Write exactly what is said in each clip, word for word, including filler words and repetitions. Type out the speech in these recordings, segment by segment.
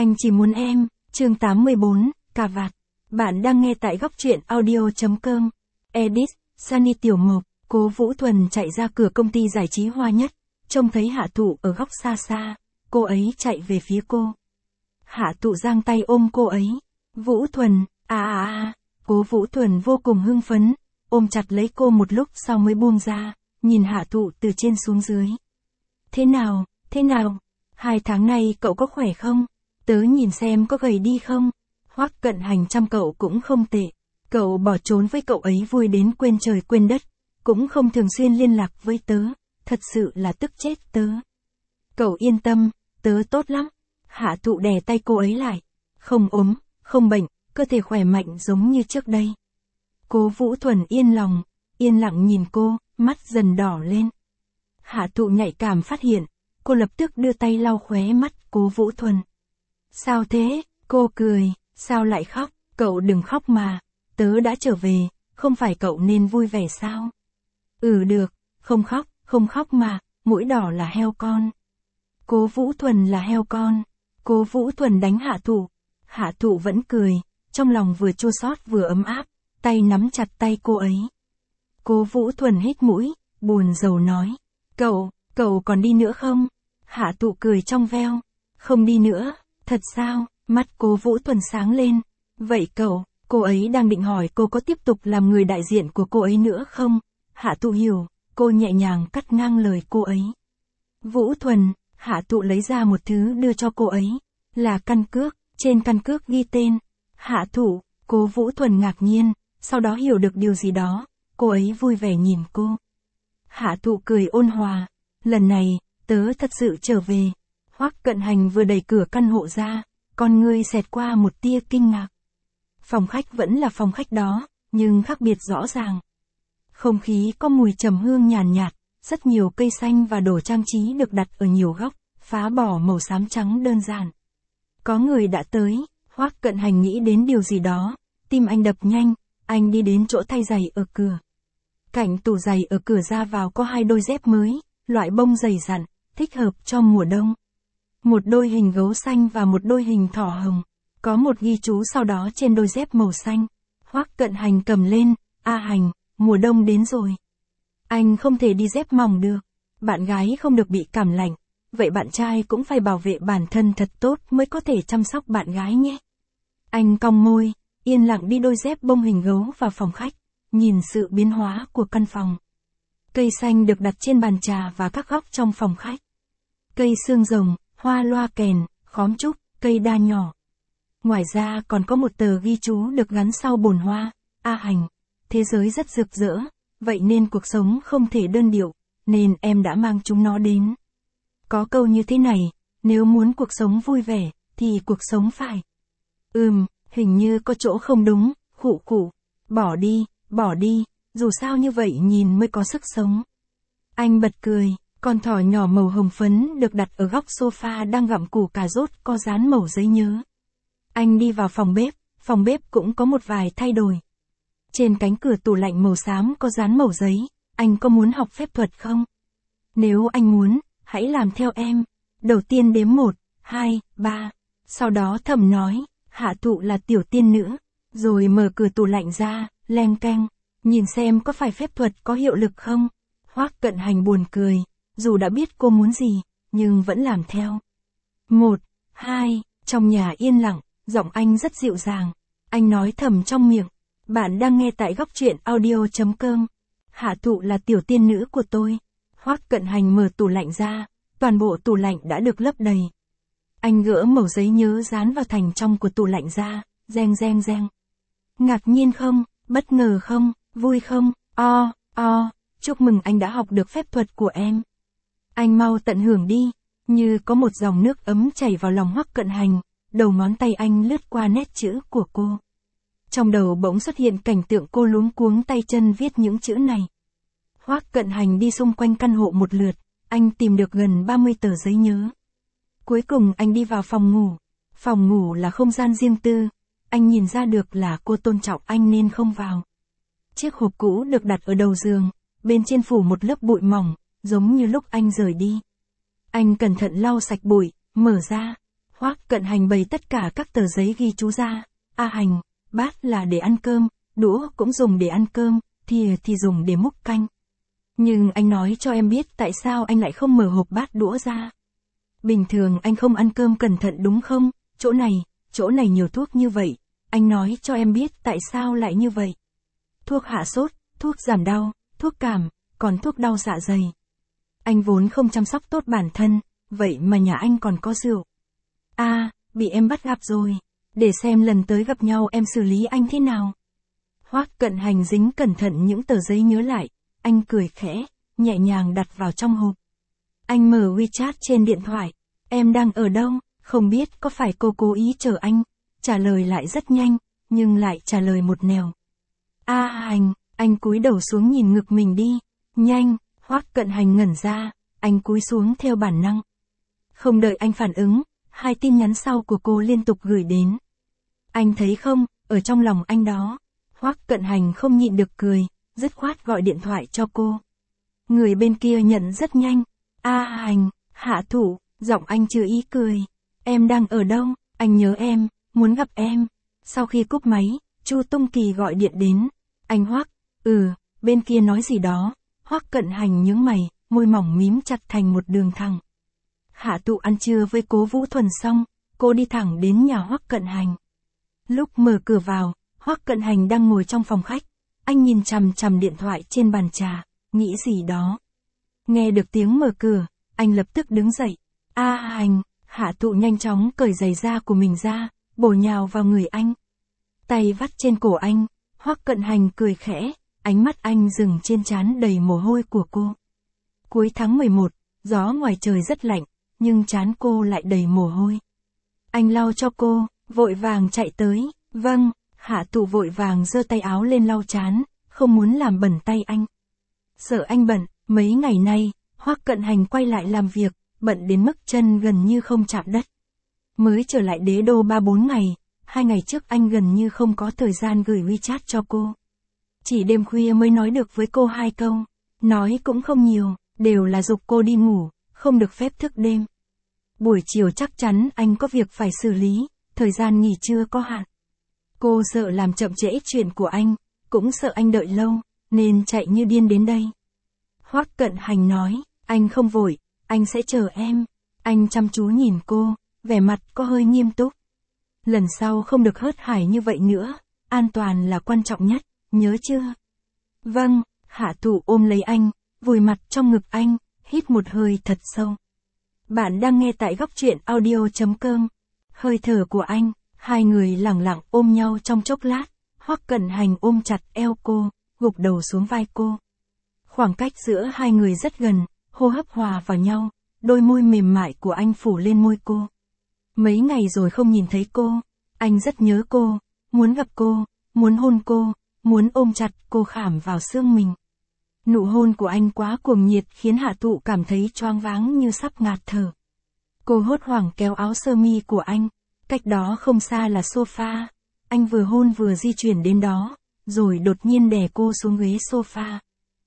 Anh chỉ muốn em, chương tám mươi bốn, cà vạt. Bạn đang nghe tại góc truyện audio.com. Edit, Sunny Tiểu Mộc, Cố Vũ Thuần chạy ra cửa công ty giải trí Hoa Nhất, trông thấy Hạ Thụ ở góc xa xa, cô ấy chạy về phía cô. Hạ Thụ giang tay ôm cô ấy. Vũ Thuần, à à à, Cố Vũ Thuần vô cùng hưng phấn, ôm chặt lấy cô một lúc sau mới buông ra, nhìn Hạ Thụ từ trên xuống dưới. Thế nào, thế nào? Hai tháng nay cậu có khỏe không? Tớ nhìn xem có gầy đi không? Hoắc Cận Hành chăm cậu cũng không tệ. Cậu bỏ trốn với cậu ấy vui đến quên trời quên đất, cũng không thường xuyên liên lạc với tớ, thật sự là tức chết tớ. Cậu yên tâm, tớ tốt lắm. Hạ Thụ đè tay cô ấy lại. Không ốm, không bệnh, cơ thể khỏe mạnh giống như trước đây. Cố Vũ Thuần yên lòng, yên lặng nhìn cô, mắt dần đỏ lên. Hạ Thụ nhạy cảm phát hiện, cô lập tức đưa tay lau khóe mắt Cố Vũ Thuần. Sao thế? Cô cười, sao lại khóc? Cậu đừng khóc mà, tớ đã trở về, không phải cậu nên vui vẻ sao? Ừ được, không khóc, không khóc mà, mũi đỏ là heo con. Cố Vũ Thuần là heo con. Cố Vũ Thuần đánh Hạ Thụ. Hạ Thụ vẫn cười, trong lòng vừa chua xót vừa ấm áp, tay nắm chặt tay cô ấy. Cố Vũ Thuần hít mũi, buồn rầu nói. Cậu, cậu còn đi nữa không? Hạ Thụ cười trong veo. Không đi nữa, thật sao? Mắt Cố Vũ Thuần sáng lên. Vậy cậu, cô ấy đang định hỏi cô có tiếp tục làm người đại diện của cô ấy nữa không? Hạ Thụ hiểu, cô nhẹ nhàng cắt ngang lời cô ấy. Vũ Thuần, Hạ Thụ lấy ra một thứ đưa cho cô ấy. Là căn cước, trên căn cước ghi tên. Hạ Thụ, Cố Vũ Thuần ngạc nhiên, sau đó hiểu được điều gì đó, cô ấy vui vẻ nhìn cô. Hạ Thụ cười ôn hòa, lần này, tớ thật sự trở về. Hoắc Cận Hành vừa đẩy cửa căn hộ ra, con ngươi xẹt qua một tia kinh ngạc. Phòng khách vẫn là phòng khách đó, nhưng khác biệt rõ ràng. Không khí có mùi trầm hương nhàn nhạt, rất nhiều cây xanh và đồ trang trí được đặt ở nhiều góc, phá bỏ màu xám trắng đơn giản. Có người đã tới, Hoắc Cận Hành nghĩ đến điều gì đó, tim anh đập nhanh, anh đi đến chỗ thay giày ở cửa. Cạnh tủ giày ở cửa ra vào có hai đôi dép mới, loại bông dày dặn, thích hợp cho mùa đông. Một đôi hình gấu xanh và một đôi hình thỏ hồng, có một ghi chú sau đó trên đôi dép màu xanh. Hoắc Cận Hành cầm lên, A Hành, mùa đông đến rồi. Anh không thể đi dép mỏng được, bạn gái không được bị cảm lạnh, vậy bạn trai cũng phải bảo vệ bản thân thật tốt mới có thể chăm sóc bạn gái nhé. Anh cong môi, yên lặng đi đôi dép bông hình gấu vào phòng khách, nhìn sự biến hóa của căn phòng. Cây xanh được đặt trên bàn trà và các góc trong phòng khách. Cây xương rồng, hoa loa kèn, khóm trúc, cây đa nhỏ. Ngoài ra còn có một tờ ghi chú được gắn sau bồn hoa. A Hành, thế giới rất rực rỡ, vậy nên cuộc sống không thể đơn điệu, nên em đã mang chúng nó đến. Có câu như thế này, nếu muốn cuộc sống vui vẻ, thì cuộc sống phải. Ừm, hình như có chỗ không đúng, khụ khụ. Bỏ đi, bỏ đi, dù sao như vậy nhìn mới có sức sống. Anh bật cười, con thỏ nhỏ màu hồng phấn được đặt ở góc sofa đang gặm củ cà rốt có dán mẩu giấy nhớ. Anh đi vào phòng bếp, phòng bếp cũng có một vài thay đổi. Trên cánh cửa tủ lạnh màu xám có dán mẩu giấy, anh có muốn học phép thuật không? Nếu anh muốn, hãy làm theo em. Đầu tiên đếm một, hai, ba. Sau đó thầm nói, Hạ Thụ là tiểu tiên nữ. Rồi mở cửa tủ lạnh ra, leng keng. Nhìn xem có phải phép thuật có hiệu lực không? Hoắc Cận Hành buồn cười, dù đã biết cô muốn gì, nhưng vẫn làm theo. Một, hai, trong nhà yên lặng, giọng anh rất dịu dàng. Anh nói thầm trong miệng. Bạn đang nghe tại góc truyện audio.com. Hạ Thụ là tiểu tiên nữ của tôi. Hoắc Cận Hành mở tủ lạnh ra, toàn bộ tủ lạnh đã được lấp đầy. Anh gỡ mẩu giấy nhớ dán vào thành trong của tủ lạnh ra, reng reng reng. Ngạc nhiên không, bất ngờ không, vui không, o, o, chúc mừng anh đã học được phép thuật của em. Anh mau tận hưởng đi, như có một dòng nước ấm chảy vào lòng Hoắc Cận Hành, đầu ngón tay anh lướt qua nét chữ của cô. Trong đầu bỗng xuất hiện cảnh tượng cô luống cuống tay chân viết những chữ này. Hoắc Cận Hành đi xung quanh căn hộ một lượt, anh tìm được gần ba mươi tờ giấy nhớ. Cuối cùng anh đi vào phòng ngủ. Phòng ngủ là không gian riêng tư, anh nhìn ra được là cô tôn trọng anh nên không vào. Chiếc hộp cũ được đặt ở đầu giường, bên trên phủ một lớp bụi mỏng, giống như lúc anh rời đi. Anh cẩn thận lau sạch bụi, mở ra. Hoác Cận Hành bày tất cả các tờ giấy ghi chú ra. A Hành, bát là để ăn cơm, đũa cũng dùng để ăn cơm, thìa thì dùng để múc canh. Nhưng anh nói cho em biết tại sao anh lại không mở hộp bát đũa ra. Bình thường anh không ăn cơm cẩn thận đúng không? Chỗ này, chỗ này nhiều thuốc như vậy. Anh nói cho em biết tại sao lại như vậy. Thuốc hạ sốt, thuốc giảm đau, thuốc cảm, còn thuốc đau dạ dày. Anh vốn không chăm sóc tốt bản thân, vậy mà nhà anh còn có rượu. À, bị em bắt gặp rồi. Để xem lần tới gặp nhau em xử lý anh thế nào. Hoác Cận Hành dính cẩn thận những tờ giấy nhớ lại. Anh cười khẽ, nhẹ nhàng đặt vào trong hộp. Anh mở WeChat trên điện thoại. Em đang ở đâu? Không biết có phải cô cố ý chờ anh. Trả lời lại rất nhanh, nhưng lại trả lời một nẻo. A Hành, anh cúi đầu xuống nhìn ngực mình đi. Nhanh, Hoác Cận Hành ngẩn ra, anh cúi xuống theo bản năng. Không đợi anh phản ứng, hai tin nhắn sau của cô liên tục gửi đến. Anh thấy không, ở trong lòng anh đó. Hoác Cận Hành không nhịn được cười, dứt khoát gọi điện thoại cho cô. Người bên kia nhận rất nhanh. A Hành, Hạ Thụ, giọng anh chưa ý cười. Em đang ở đâu? Anh nhớ em, muốn gặp em. Sau khi cúp máy, Chu Tung Kỳ gọi điện đến. Anh Hoác, ừ, bên kia nói gì đó. Hoác Cận Hành nhướng mày, môi mỏng mím chặt thành một đường thẳng. Hạ Thụ ăn trưa với Cố Vũ Thuần xong, cô đi thẳng đến nhà Hoác Cận Hành. Lúc mở cửa vào, Hoác Cận Hành đang ngồi trong phòng khách. Anh nhìn chằm chằm điện thoại trên bàn trà, nghĩ gì đó. Nghe được tiếng mở cửa, anh lập tức đứng dậy. A Hành, Hạ Thụ nhanh chóng cởi giày da của mình ra, bổ nhào vào người anh. Tay vắt trên cổ anh, Hoác Cận Hành cười khẽ, ánh mắt anh dừng trên trán đầy mồ hôi của cô. Cuối tháng mười một, gió ngoài trời rất lạnh, nhưng trán cô lại đầy mồ hôi. Anh lau cho cô, vội vàng chạy tới. Vâng, Hạ Thụ vội vàng giơ tay áo lên lau trán, không muốn làm bẩn tay anh. Sợ anh bận, mấy ngày nay, Hoác Cận Hành quay lại làm việc, bận đến mức chân gần như không chạm đất. Mới trở lại Đế Đô ba bốn ngày, hai ngày trước anh gần như không có thời gian gửi WeChat cho cô. Chỉ đêm khuya mới nói được với cô hai câu, nói cũng không nhiều, đều là giục cô đi ngủ, không được phép thức đêm. Buổi chiều chắc chắn anh có việc phải xử lý, thời gian nghỉ trưa có hạn. Cô sợ làm chậm trễ chuyện của anh, cũng sợ anh đợi lâu, nên chạy như điên đến đây. Hoác Cận Hành nói, anh không vội, anh sẽ chờ em. Anh chăm chú nhìn cô, vẻ mặt có hơi nghiêm túc. Lần sau không được hớt hải như vậy nữa, an toàn là quan trọng nhất, nhớ chưa? Vâng, Hạ Thụ ôm lấy anh, vùi mặt trong ngực anh, hít một hơi thật sâu. Bạn đang nghe tại góc truyện audio chấm com. Hơi thở của anh, hai người lẳng lặng ôm nhau trong chốc lát, Hoác Cận Hành ôm chặt eo cô, gục đầu xuống vai cô. Khoảng cách giữa hai người rất gần, hô hấp hòa vào nhau, đôi môi mềm mại của anh phủ lên môi cô. Mấy ngày rồi không nhìn thấy cô, anh rất nhớ cô, muốn gặp cô, muốn hôn cô, muốn ôm chặt cô khảm vào xương mình. Nụ hôn của anh quá cuồng nhiệt khiến Hạ Thụ cảm thấy choáng váng như sắp ngạt thở. Cô hốt hoảng kéo áo sơ mi của anh, cách đó không xa là sofa. Anh vừa hôn vừa di chuyển đến đó, rồi đột nhiên đè cô xuống ghế sofa.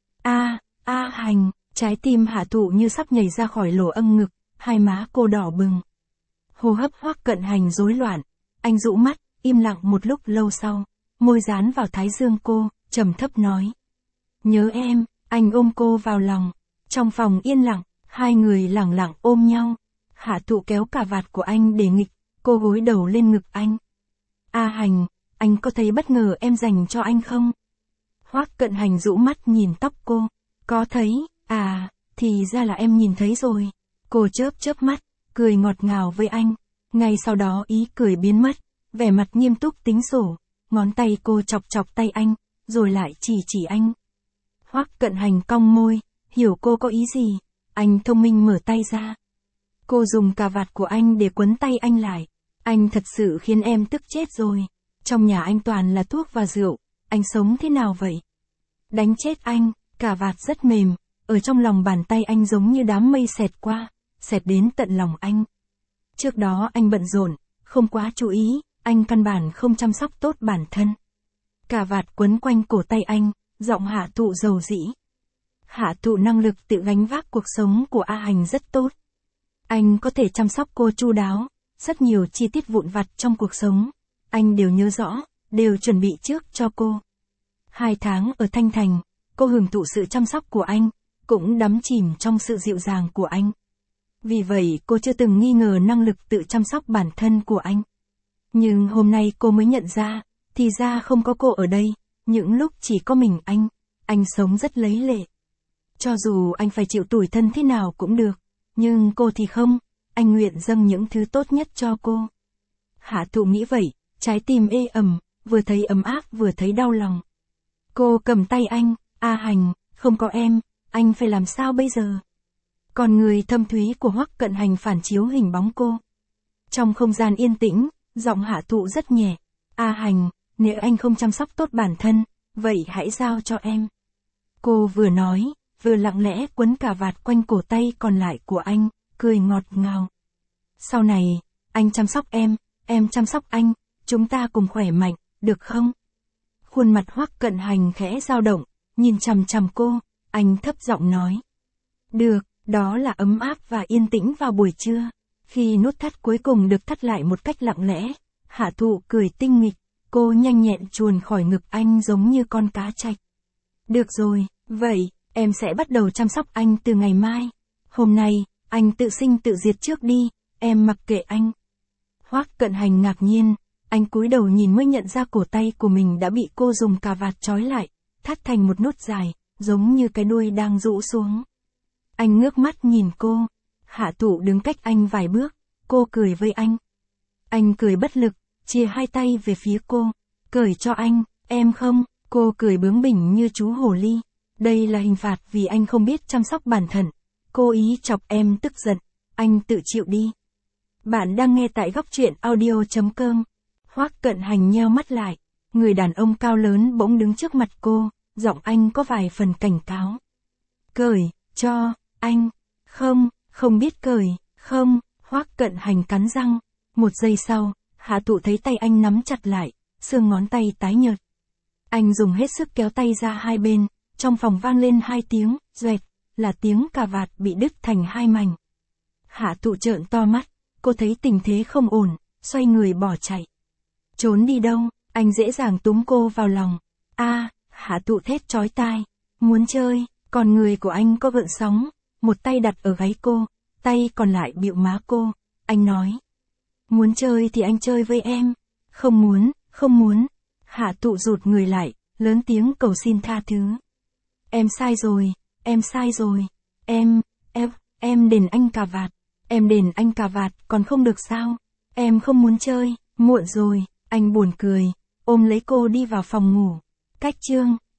A, A Hành, trái tim Hạ Thụ như sắp nhảy ra khỏi lỗ âng ngực, hai má cô đỏ bừng. Hô hấp Hoác Cận Hành rối loạn, anh dụ mắt, im lặng một lúc lâu sau, môi dán vào thái dương cô, trầm thấp nói. Nhớ em, anh ôm cô vào lòng. Trong phòng yên lặng, hai người lẳng lặng ôm nhau. Hạ Thụ kéo cà vạt của anh để nghịch, cô gối đầu lên ngực anh. A Hành, anh có thấy bất ngờ em dành cho anh không? Hoác Cận Hành rũ mắt nhìn tóc cô. Có thấy, à, thì ra là em nhìn thấy rồi. Cô chớp chớp mắt, cười ngọt ngào với anh. Ngay sau đó ý cười biến mất, vẻ mặt nghiêm túc tính sổ. Ngón tay cô chọc chọc tay anh, rồi lại chỉ chỉ anh. Hoác Cận Hành cong môi, hiểu cô có ý gì. Anh thông minh mở tay ra. Cô dùng cà vạt của anh để quấn tay anh lại. Anh thật sự khiến em tức chết rồi. Trong nhà anh toàn là thuốc và rượu, anh sống thế nào vậy? Đánh chết anh, cà vạt rất mềm, ở trong lòng bàn tay anh giống như đám mây xẹt qua, xẹt đến tận lòng anh. Trước đó anh bận rộn, không quá chú ý, anh căn bản không chăm sóc tốt bản thân. Cà vạt quấn quanh cổ tay anh, giọng Hạ Thụ dầu dĩ. Hạ Thụ năng lực tự gánh vác cuộc sống của A Hành rất tốt. Anh có thể chăm sóc cô chu đáo, rất nhiều chi tiết vụn vặt trong cuộc sống, anh đều nhớ rõ, đều chuẩn bị trước cho cô. Hai tháng ở Thanh Thành, cô hưởng thụ sự chăm sóc của anh, cũng đắm chìm trong sự dịu dàng của anh. Vì vậy cô chưa từng nghi ngờ năng lực tự chăm sóc bản thân của anh. Nhưng hôm nay cô mới nhận ra, thì ra không có cô ở đây, những lúc chỉ có mình anh, anh sống rất lấy lệ. Cho dù anh phải chịu tủi thân thế nào cũng được, nhưng cô thì không, anh nguyện dâng những thứ tốt nhất cho cô. Hạ Thụ nghĩ vậy, trái tim ê ẩm, vừa thấy ấm áp vừa thấy đau lòng. Cô cầm tay anh, A Hành, không có em, anh phải làm sao bây giờ? Còn người thâm thúy của Hoắc Cận Hành phản chiếu hình bóng cô. Trong không gian yên tĩnh, giọng Hạ Thụ rất nhẹ. A Hành, nếu anh không chăm sóc tốt bản thân, vậy hãy giao cho em. Cô vừa nói, vừa lặng lẽ quấn cà vạt quanh cổ tay còn lại của anh, cười ngọt ngào. Sau này, anh chăm sóc em, em chăm sóc anh, chúng ta cùng khỏe mạnh, được không? Khuôn mặt Hoắc Cận Hành khẽ dao động, nhìn chằm chằm cô, anh thấp giọng nói. Được, đó là ấm áp và yên tĩnh vào buổi trưa. Khi nút thắt cuối cùng được thắt lại một cách lặng lẽ, Hạ Thụ cười tinh nghịch, cô nhanh nhẹn chuồn khỏi ngực anh giống như con cá trạch. Được rồi, vậy, em sẽ bắt đầu chăm sóc anh từ ngày mai. Hôm nay, anh tự sinh tự diệt trước đi, em mặc kệ anh. Hoắc Cận Hành ngạc nhiên, anh cúi đầu nhìn mới nhận ra cổ tay của mình đã bị cô dùng cà vạt trói lại, thắt thành một nút dài, giống như cái đuôi đang rũ xuống. Anh ngước mắt nhìn cô, Hạ Thụ đứng cách anh vài bước, cô cười với anh. Anh cười bất lực, chia hai tay về phía cô, cởi cho anh, em không, cô cười bướng bỉnh như chú hổ ly. Đây là hình phạt vì anh không biết chăm sóc bản thân. Cô ý chọc em tức giận, anh tự chịu đi. Bạn đang nghe tại góc truyện audio chấm com. Hoắc Cận Hành nheo mắt lại, người đàn ông cao lớn bỗng đứng trước mặt cô, giọng anh có vài phần cảnh cáo. Cởi, cho, anh, không, không biết cởi, không, Hoắc Cận Hành cắn răng. Một giây sau, Hạ Thụ thấy tay anh nắm chặt lại, xương ngón tay tái nhợt. Anh dùng hết sức kéo tay ra hai bên, trong phòng vang lên hai tiếng, doẹt, là tiếng cà vạt bị đứt thành hai mảnh. Hạ Thụ trợn to mắt, cô thấy tình thế không ổn, xoay người bỏ chạy. Trốn đi đâu, anh dễ dàng túm cô vào lòng. A, Hạ Thụ thét chói tai, muốn chơi, còn người của anh có gợn sóng, một tay đặt ở gáy cô, tay còn lại bịu má cô, anh nói. Muốn chơi thì anh chơi với em, không muốn, không muốn. Hạ Thụ rụt người lại, lớn tiếng cầu xin tha thứ. Em sai rồi, em sai rồi, em, em, em đền anh cà vạt, em đền anh cà vạt còn không được sao, em không muốn chơi, muộn rồi, anh buồn cười, ôm lấy cô đi vào phòng ngủ. Cách chương